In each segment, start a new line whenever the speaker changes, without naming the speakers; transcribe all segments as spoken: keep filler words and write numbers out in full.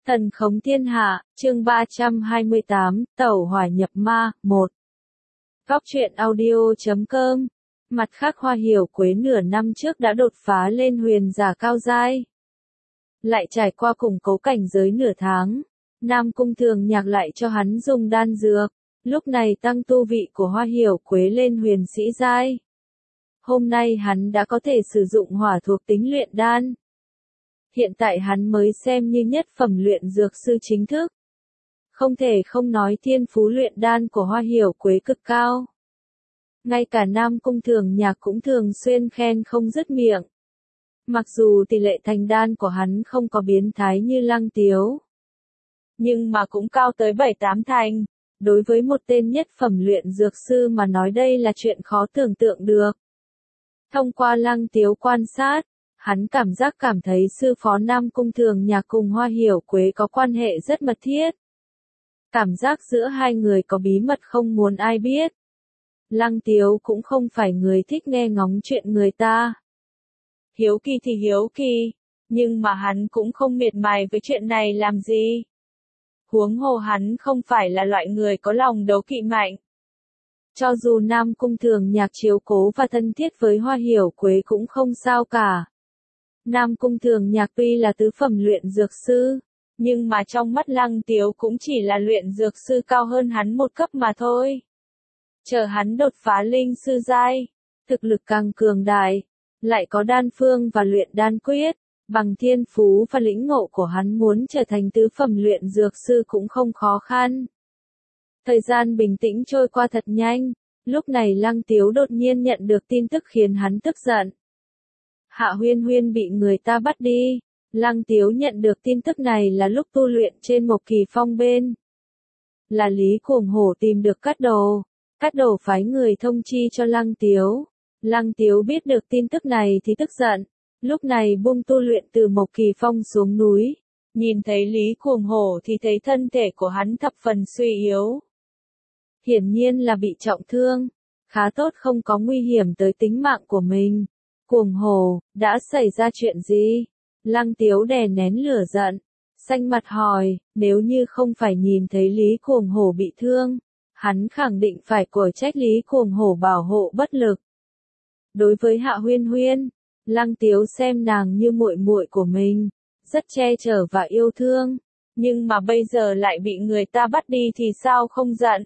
Thần khống thiên hạ, chương ba trăm hai mươi tám, tẩu hỏa nhập ma, một. Góc truyện audio chấm com. Mặt khác Hoa Hiểu Quế nửa năm trước đã đột phá lên huyền giả cao giai. Lại trải qua củng cố cảnh giới nửa tháng, Nam Cung Thường Nhạc lại cho hắn dùng đan dược, lúc này tăng tu vị của Hoa Hiểu Quế lên huyền sĩ giai. Hôm nay hắn đã có thể sử dụng hỏa thuộc tính luyện đan. Hiện tại hắn mới xem như nhất phẩm luyện dược sư chính thức. Không thể không nói thiên phú luyện đan của Hoa Hiểu Quế cực cao. Ngay cả Nam Cung Thường Nhạc cũng thường xuyên khen không dứt miệng. Mặc dù tỷ lệ thành đan của hắn không có biến thái như Lăng Tiếu, nhưng mà cũng cao tới bảy tám thành. Đối với một tên nhất phẩm luyện dược sư mà nói đây là chuyện khó tưởng tượng được. Thông qua Lăng Tiếu quan sát, hắn cảm giác cảm thấy sư phó Nam Cung Thường Nhạc cùng Hoa Hiểu Quế có quan hệ rất mật thiết. Cảm giác giữa hai người có bí mật không muốn ai biết. Lăng Tiếu cũng không phải người thích nghe ngóng chuyện người ta. Hiếu kỳ thì hiếu kỳ, nhưng mà hắn cũng không miệt mài với chuyện này làm gì. Huống hồ hắn không phải là loại người có lòng đấu kỵ mạnh. Cho dù Nam Cung Thường Nhạc chiếu cố và thân thiết với Hoa Hiểu Quế cũng không sao cả. Nam Cung Thường Nhạc tuy là tứ phẩm luyện dược sư, nhưng mà trong mắt Lăng Tiếu cũng chỉ là luyện dược sư cao hơn hắn một cấp mà thôi. Chờ hắn đột phá linh sư giai, thực lực càng cường đại, lại có đan phương và luyện đan quyết, bằng thiên phú và lĩnh ngộ của hắn muốn trở thành tứ phẩm luyện dược sư cũng không khó khăn. Thời gian bình tĩnh trôi qua thật nhanh, lúc này Lăng Tiếu đột nhiên nhận được tin tức khiến hắn tức giận. Hạ Huyên Huyên bị người ta bắt đi. Lăng Tiếu nhận được tin tức này là lúc tu luyện trên Mộc Kỳ Phong bên. Là Lý Cuồng Hổ tìm được Cát Đồ. Cát Đồ phái người thông chi cho Lăng Tiếu. Lăng Tiếu biết được tin tức này thì tức giận. Lúc này buông tu luyện từ Mộc Kỳ Phong xuống núi. Nhìn thấy Lý Cuồng Hổ thì thấy thân thể của hắn thập phần suy yếu. Hiển nhiên là bị trọng thương. Khá tốt không có nguy hiểm tới tính mạng của mình. Cuồng Hổ, đã xảy ra chuyện gì? Lăng Tiếu đè nén lửa giận, xanh mặt hỏi, nếu như không phải nhìn thấy Lý Cuồng Hổ bị thương, hắn khẳng định phải cổ trách Lý Cuồng Hổ bảo hộ bất lực. Đối với Hạ Huyên Huyên, Lăng Tiếu xem nàng như muội muội của mình, rất che chở và yêu thương, nhưng mà bây giờ lại bị người ta bắt đi thì sao không giận?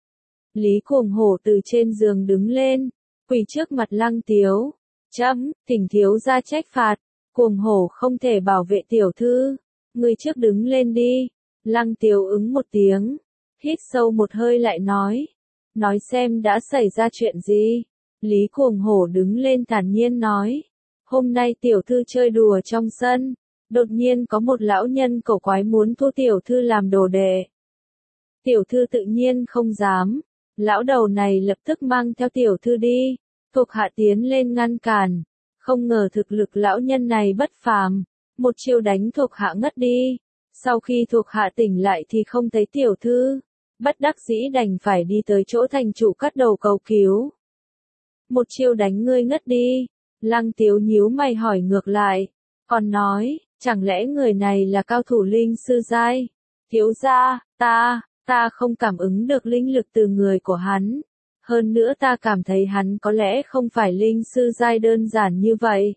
Lý Cuồng Hổ từ trên giường đứng lên, quỳ trước mặt Lăng Tiếu. Chấm, thỉnh thiếu gia trách phạt, Cuồng Hổ không thể bảo vệ tiểu thư, người trước đứng lên đi. Lăng Tiếu ứng một tiếng, hít sâu một hơi lại nói, nói xem đã xảy ra chuyện gì. Lý Cuồng Hổ đứng lên thản nhiên nói, hôm nay tiểu thư chơi đùa trong sân, đột nhiên có một lão nhân cổ quái muốn thu tiểu thư làm đồ đệ. Tiểu thư tự nhiên không dám, lão đầu này lập tức mang theo tiểu thư đi. Thuộc hạ tiến lên ngăn cản, không ngờ thực lực lão nhân này bất phàm, một chiêu đánh thuộc hạ ngất đi. Sau khi thuộc hạ tỉnh lại thì không thấy tiểu thư, bất đắc dĩ đành phải đi tới chỗ thành chủ Cát Đầu cầu cứu. Một chiêu đánh ngươi ngất đi. Lăng Tiếu nhíu mày hỏi ngược lại, còn nói, chẳng lẽ người này là cao thủ linh sư giai? Thiếu gia, ta, ta không cảm ứng được linh lực từ người của hắn. Hơn nữa ta cảm thấy hắn có lẽ không phải linh sư giai đơn giản như vậy.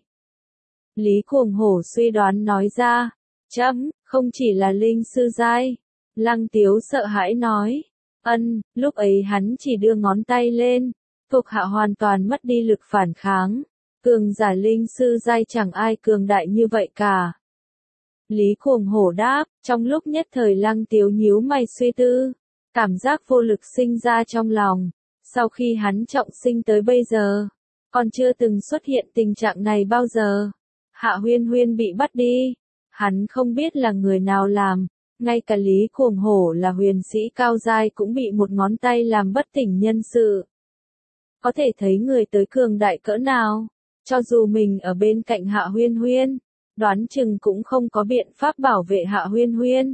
Lý Cuồng Hổ suy đoán nói ra, chấm, không chỉ là linh sư giai. Lăng Tiếu sợ hãi nói, ân, lúc ấy hắn chỉ đưa ngón tay lên, thuộc hạ hoàn toàn mất đi lực phản kháng. Cường giả linh sư giai chẳng ai cường đại như vậy cả. Lý Cuồng Hổ đáp, trong lúc nhất thời Lăng Tiếu nhíu mày suy tư, cảm giác vô lực sinh ra trong lòng. Sau khi hắn trọng sinh tới bây giờ, còn chưa từng xuất hiện tình trạng này bao giờ. Hạ Huyên Huyên bị bắt đi, hắn không biết là người nào làm, ngay cả Lý Cuồng Hổ là huyền sĩ cao giai cũng bị một ngón tay làm bất tỉnh nhân sự. Có thể thấy người tới cường đại cỡ nào, cho dù mình ở bên cạnh Hạ Huyên Huyên, đoán chừng cũng không có biện pháp bảo vệ Hạ Huyên Huyên.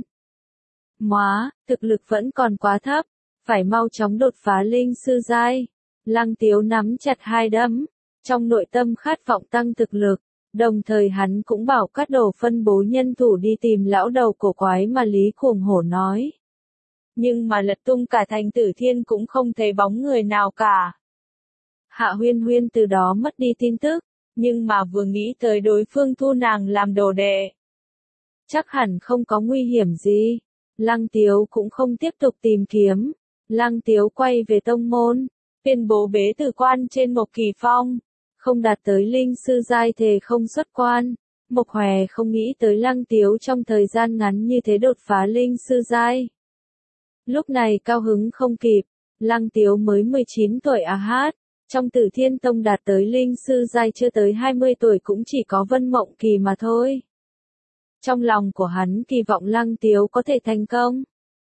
Móa, thực lực vẫn còn quá thấp. Phải mau chóng đột phá linh sư giai. Lăng Tiếu nắm chặt hai đấm, trong nội tâm khát vọng tăng thực lực, Đồng thời hắn cũng bảo Cát Đồ phân bố nhân thủ đi tìm lão đầu cổ quái mà Lý Cuồng Hổ nói. Nhưng mà lật tung cả thành Tử Thiên cũng không thấy bóng người nào cả. Hạ Huyên Huyên từ đó mất đi tin tức, nhưng mà vừa nghĩ tới đối phương thu nàng làm đồ đệ. Chắc hẳn không có nguy hiểm gì. Lăng Tiếu cũng không tiếp tục tìm kiếm. Lăng Tiếu quay về tông môn, tuyên bố bế tử quan trên Mộc Kỳ Phong. Không đạt tới linh sư giai thề không xuất quan. Mộc Hòe không nghĩ tới Lăng Tiếu trong thời gian ngắn như thế đột phá linh sư giai. Lúc này cao hứng không kịp, Lăng Tiếu mới mười chín tuổi à hát, trong Tử Thiên Tông đạt tới linh sư giai chưa tới hai mươi tuổi cũng chỉ có Vân Mộng Kỳ mà thôi. Trong lòng của hắn kỳ vọng Lăng Tiếu có thể thành công.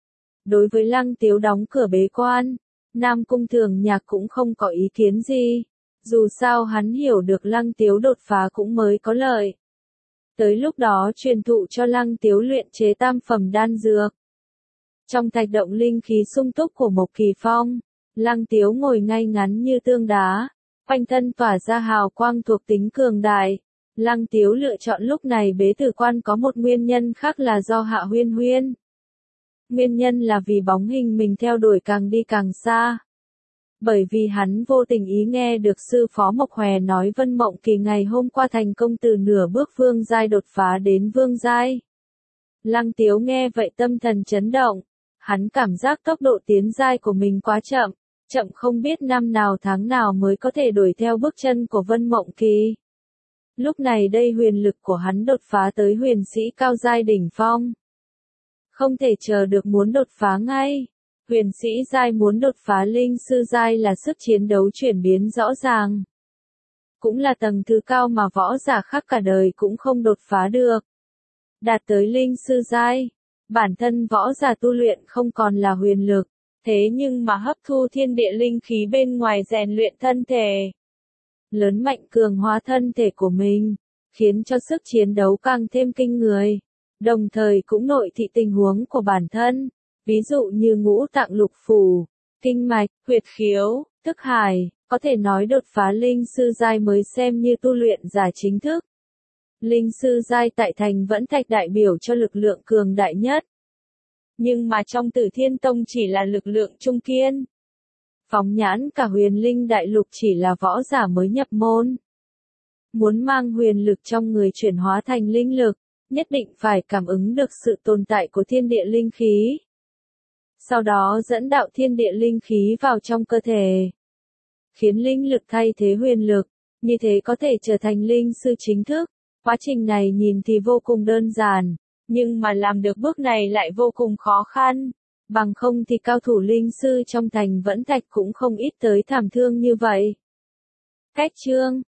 Đối với Lăng Tiếu đóng cửa bế quan, Nam Cung Thường Nhạc cũng không có ý kiến gì. Dù sao hắn hiểu được Lăng Tiếu đột phá cũng mới có lợi. Tới lúc đó truyền thụ cho Lăng Tiếu luyện chế tam phẩm đan dược. Trong thạch động linh khí sung túc của Mộc Kỳ Phong, Lăng Tiếu ngồi ngay ngắn như tương đá, quanh thân tỏa ra hào quang thuộc tính cường đại. Lăng Tiếu lựa chọn lúc này bế tử quan có một nguyên nhân khác là do Hạ Huyên Huyên. Nguyên nhân là vì bóng hình mình theo đuổi càng đi càng xa. Bởi vì hắn vô tình ý nghe được sư phó Mộc Hòe nói Vân Mộng Kỳ ngày hôm qua thành công từ nửa bước vương giai đột phá đến vương giai. Lăng Tiếu nghe vậy tâm thần chấn động, hắn cảm giác tốc độ tiến giai của mình quá chậm, chậm không biết năm nào tháng nào mới có thể đuổi theo bước chân của Vân Mộng Kỳ. Lúc này đây huyền lực của hắn đột phá tới huyền sĩ cao giai đỉnh phong. Không thể chờ được muốn đột phá ngay. Huyền sĩ giai muốn đột phá linh sư giai là sức chiến đấu chuyển biến rõ ràng. Cũng là tầng thứ cao mà võ giả khác cả đời cũng không đột phá được. Đạt tới linh sư giai, bản thân võ giả tu luyện không còn là huyền lực, thế nhưng mà hấp thu thiên địa linh khí bên ngoài rèn luyện thân thể. Lớn mạnh cường hóa thân thể của mình, khiến cho sức chiến đấu càng thêm kinh người. Đồng thời cũng nội thị tình huống của bản thân. Ví dụ như ngũ tạng lục phủ, kinh mạch, huyệt khiếu, thức hải, có thể nói đột phá linh sư giai mới xem như tu luyện giả chính thức. Linh sư giai tại thành vẫn thạch đại biểu cho lực lượng cường đại nhất. Nhưng mà trong Tử Thiên Tông chỉ là lực lượng trung kiên. Phóng nhãn cả huyền linh đại lục chỉ là võ giả mới nhập môn. Muốn mang huyền lực trong người chuyển hóa thành linh lực, nhất định phải cảm ứng được sự tồn tại của thiên địa linh khí. Sau đó dẫn đạo thiên địa linh khí vào trong cơ thể. Khiến linh lực thay thế huyền lực, như thế có thể trở thành linh sư chính thức. Quá trình này nhìn thì vô cùng đơn giản, nhưng mà làm được bước này lại vô cùng khó khăn. Bằng không thì cao thủ linh sư trong thành vẫn thạch cũng không ít tới thảm thương như vậy. Cách chương